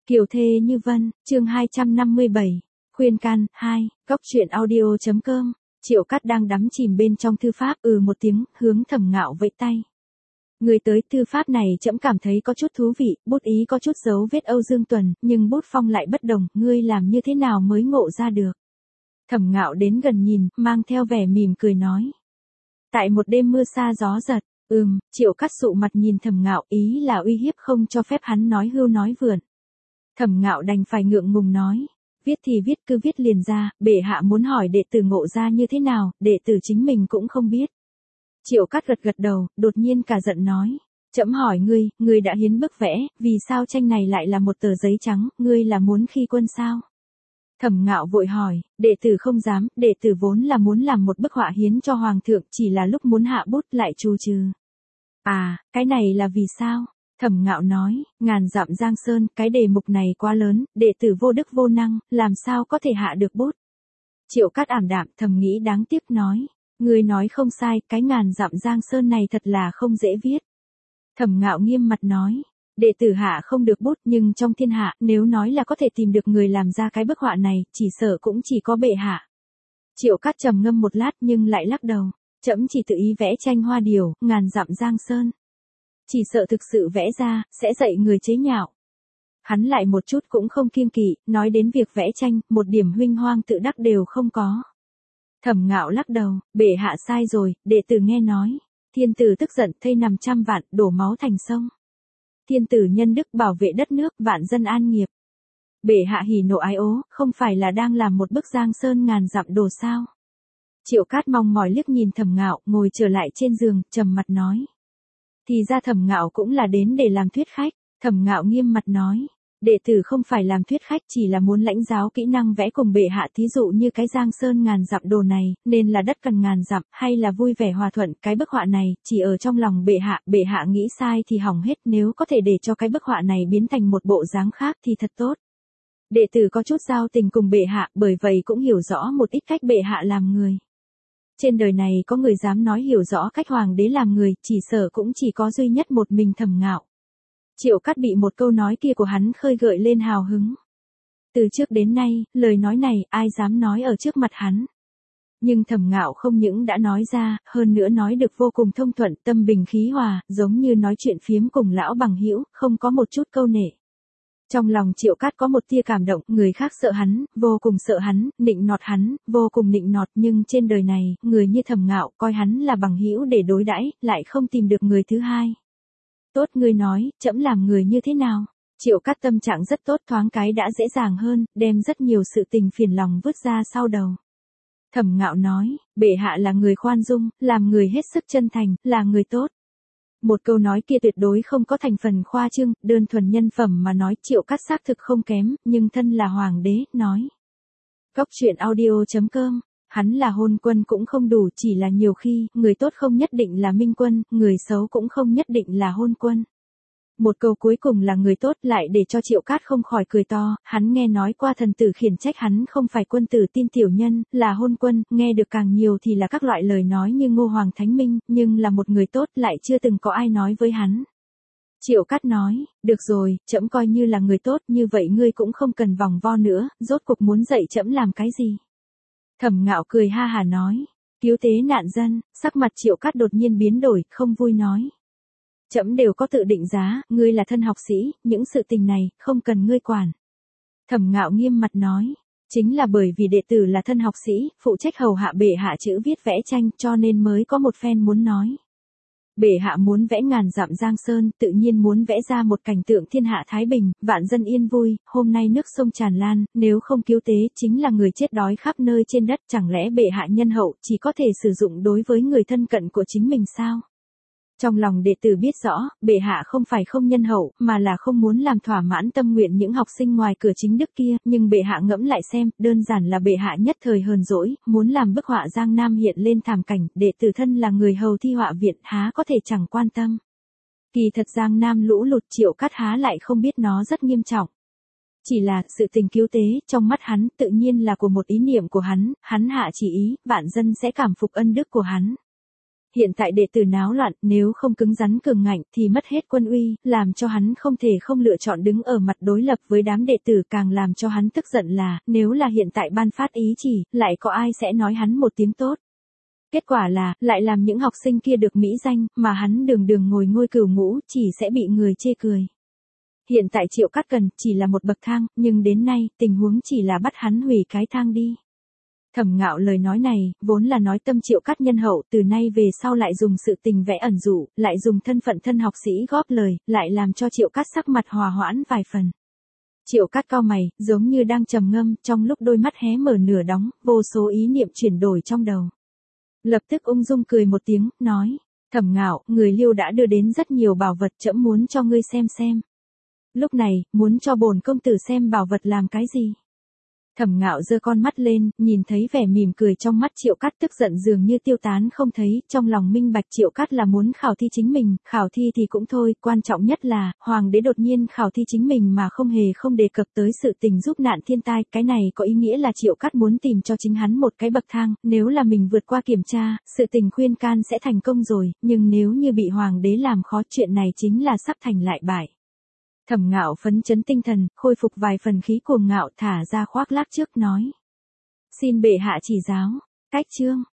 Kiều thê như vân, chương 257, khuyên can, 2, góc truyện audio.com, Triệu Cát đang đắm chìm bên trong thư pháp, một tiếng, hướng Thẩm Ngạo vẫy tay. Người tới thư pháp này trẫm cảm thấy có chút thú vị, bút ý có chút dấu vết Âu Dương Tuần, nhưng bút phong lại bất đồng, ngươi làm như thế nào mới ngộ ra được. Thẩm Ngạo đến gần nhìn, mang theo vẻ mỉm cười nói. Tại một đêm mưa sa gió giật, Triệu Cát sụ mặt nhìn Thẩm Ngạo, ý là uy hiếp không cho phép hắn nói hưu nói vượn. Thẩm Ngạo đành phải ngượng ngùng nói, viết thì viết cứ viết liền ra, bệ hạ muốn hỏi đệ tử ngộ ra như thế nào, đệ tử chính mình cũng không biết. Triệu Cát gật gật đầu, đột nhiên cả giận nói, trẫm hỏi ngươi đã hiến bức vẽ, vì sao tranh này lại là một tờ giấy trắng, ngươi là muốn khi quân sao? Thẩm Ngạo vội hỏi, đệ tử không dám, đệ tử vốn là muốn làm một bức họa hiến cho hoàng thượng, chỉ là lúc muốn hạ bút lại trù trừ. À, cái này là vì sao? Thẩm Ngạo nói, ngàn dặm giang sơn, cái đề mục này quá lớn, đệ tử vô đức vô năng, làm sao có thể hạ được bút. Triệu Cát ảm đạm, thầm nghĩ đáng tiếc nói, ngươi nói không sai, cái ngàn dặm giang sơn này thật là không dễ viết. Thẩm Ngạo nghiêm mặt nói, đệ tử hạ không được bút, nhưng trong thiên hạ, nếu nói là có thể tìm được người làm ra cái bức họa này, chỉ sợ cũng chỉ có bệ hạ. Triệu Cát trầm ngâm một lát nhưng lại lắc đầu, trẫm chỉ tự ý vẽ tranh hoa điều, ngàn dặm giang sơn. Chỉ sợ thực sự vẽ ra, sẽ dạy người chế nhạo. Hắn lại một chút cũng không kiêng kỵ, nói đến việc vẽ tranh, một điểm huynh hoang tự đắc đều không có. Thẩm Ngạo lắc đầu, bệ hạ sai rồi, đệ tử nghe nói. Thiên tử tức giận, thây nằm trăm vạn, đổ máu thành sông. Thiên tử nhân đức bảo vệ đất nước, vạn dân an nghiệp. Bệ hạ hỉ nộ ái ố, không phải là đang làm một bức giang sơn ngàn dặm đồ sao. Triệu Cát mong mỏi liếc nhìn Thẩm Ngạo, ngồi trở lại trên giường, trầm mặt nói. Thì ra Thẩm Ngạo cũng là đến để làm thuyết khách. Thẩm Ngạo nghiêm mặt nói, đệ tử không phải làm thuyết khách, chỉ là muốn lãnh giáo kỹ năng vẽ cùng bệ hạ, thí dụ như cái giang sơn ngàn dặm đồ này, nên là đất cần ngàn dặm, hay là vui vẻ hòa thuận, cái bức họa này, chỉ ở trong lòng bệ hạ nghĩ sai thì hỏng hết, nếu có thể để cho cái bức họa này biến thành một bộ dáng khác thì thật tốt. Đệ tử có chút giao tình cùng bệ hạ, bởi vậy cũng hiểu rõ một ít cách bệ hạ làm người. Trên đời này có người dám nói hiểu rõ cách hoàng đế làm người, chỉ sợ cũng chỉ có duy nhất một mình Thẩm Ngạo. Triệu Cát bị một câu nói kia của hắn khơi gợi lên hào hứng. Từ trước đến nay, lời nói này ai dám nói ở trước mặt hắn. Nhưng Thẩm Ngạo không những đã nói ra, hơn nữa nói được vô cùng thông thuận, tâm bình khí hòa, giống như nói chuyện phiếm cùng lão bằng hữu, không có một chút câu nệ. Trong lòng Triệu Cát có một tia cảm động, người khác sợ hắn, vô cùng sợ hắn, nịnh nọt hắn, vô cùng nịnh nọt, nhưng trên đời này, người như Thẩm Ngạo coi hắn là bằng hữu để đối đãi, lại không tìm được người thứ hai. Tốt, ngươi nói, trẫm làm người như thế nào? Triệu Cát tâm trạng rất tốt, thoáng cái đã dễ dàng hơn, đem rất nhiều sự tình phiền lòng vứt ra sau đầu. Thẩm Ngạo nói, bệ hạ là người khoan dung, làm người hết sức chân thành, là người tốt. Một câu nói kia tuyệt đối không có thành phần khoa trương, đơn thuần nhân phẩm mà nói. Triệu Cát xác thực không kém, nhưng thân là hoàng đế, nói. Góc truyện audio.com, hắn là hôn quân cũng không đủ, chỉ là nhiều khi, người tốt không nhất định là minh quân, người xấu cũng không nhất định là hôn quân. Một câu cuối cùng là người tốt lại để cho Triệu Cát không khỏi cười to, hắn nghe nói qua thần tử khiển trách hắn không phải quân tử tin tiểu nhân, là hôn quân, nghe được càng nhiều thì là các loại lời nói như Ngô Hoàng Thánh Minh, nhưng là một người tốt lại chưa từng có ai nói với hắn. Triệu Cát nói, được rồi, trẫm coi như là người tốt, như vậy ngươi cũng không cần vòng vo nữa, rốt cuộc muốn dạy trẫm làm cái gì. Thẩm Ngạo cười ha hà nói, cứu tế nạn dân, sắc mặt Triệu Cát đột nhiên biến đổi, không vui nói. Trẫm đều có tự định giá, ngươi là thân học sĩ, những sự tình này, không cần ngươi quản. Thẩm Ngạo nghiêm mặt nói, chính là bởi vì đệ tử là thân học sĩ, phụ trách hầu hạ bệ hạ chữ viết vẽ tranh, cho nên mới có một phen muốn nói. Bệ hạ muốn vẽ ngàn dặm giang sơn, tự nhiên muốn vẽ ra một cảnh tượng thiên hạ thái bình, vạn dân yên vui, hôm nay nước sông tràn lan, nếu không cứu tế, chính là người chết đói khắp nơi trên đất, chẳng lẽ bệ hạ nhân hậu, chỉ có thể sử dụng đối với người thân cận của chính mình sao? Trong lòng đệ tử biết rõ, bệ hạ không phải không nhân hậu, mà là không muốn làm thỏa mãn tâm nguyện những học sinh ngoài cửa chính đức kia, nhưng bệ hạ ngẫm lại xem, đơn giản là bệ hạ nhất thời hờn dỗi, muốn làm bức họa Giang Nam hiện lên thảm cảnh, đệ tử thân là người hầu thi họa viện, há có thể chẳng quan tâm. Kỳ thật Giang Nam lũ lụt, Triệu Cát há lại không biết nó rất nghiêm trọng. Chỉ là, sự tình cứu tế, trong mắt hắn, tự nhiên là của một ý niệm của hắn hạ chỉ ý, vạn dân sẽ cảm phục ân đức của hắn. Hiện tại đệ tử náo loạn, nếu không cứng rắn cường ngạnh thì mất hết quân uy, làm cho hắn không thể không lựa chọn đứng ở mặt đối lập với đám đệ tử. Càng làm cho hắn tức giận là, nếu là hiện tại ban phát ý chỉ, lại có ai sẽ nói hắn một tiếng tốt. Kết quả là, lại làm những học sinh kia được mỹ danh, mà hắn đường đường ngồi ngôi cửu ngũ, chỉ sẽ bị người chê cười. Hiện tại Triệu Cát cần chỉ là một bậc thang, nhưng đến nay, tình huống chỉ là bắt hắn hủy cái thang đi. Thẩm Ngạo lời nói này, vốn là nói tâm Triệu Cát nhân hậu, từ nay về sau lại dùng sự tình vẽ ẩn dụ, lại dùng thân phận thân học sĩ góp lời, lại làm cho Triệu Cát sắc mặt hòa hoãn vài phần. Triệu Cát cau mày, giống như đang trầm ngâm, trong lúc đôi mắt hé mở nửa đóng, vô số ý niệm chuyển đổi trong đầu. Lập tức ung dung cười một tiếng, nói, Thẩm Ngạo, người Liêu đã đưa đến rất nhiều bảo vật, trẫm muốn cho ngươi xem. Lúc này, muốn cho bổn công tử xem bảo vật làm cái gì? Thẩm Ngạo giơ con mắt lên, nhìn thấy vẻ mỉm cười trong mắt Triệu Cát, tức giận dường như tiêu tán không thấy, trong lòng minh bạch Triệu Cát là muốn khảo thi chính mình, khảo thi thì cũng thôi, quan trọng nhất là, hoàng đế đột nhiên khảo thi chính mình mà không đề cập tới sự tình giúp nạn thiên tai, cái này có ý nghĩa là Triệu Cát muốn tìm cho chính hắn một cái bậc thang, nếu là mình vượt qua kiểm tra, sự tình khuyên can sẽ thành công rồi, nhưng nếu như bị hoàng đế làm khó, chuyện này chính là sắp thành lại bại. Thẩm Ngạo phấn chấn tinh thần, khôi phục vài phần khí cuồng ngạo, thả ra khoác lác trước nói. Xin bệ hạ chỉ giáo. Cách chương.